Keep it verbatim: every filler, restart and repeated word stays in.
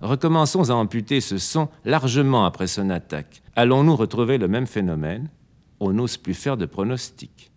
recommençons à amputer ce son largement après son attaque. Allons-nous retrouver le même phénomène? On n'ose plus faire de pronostics.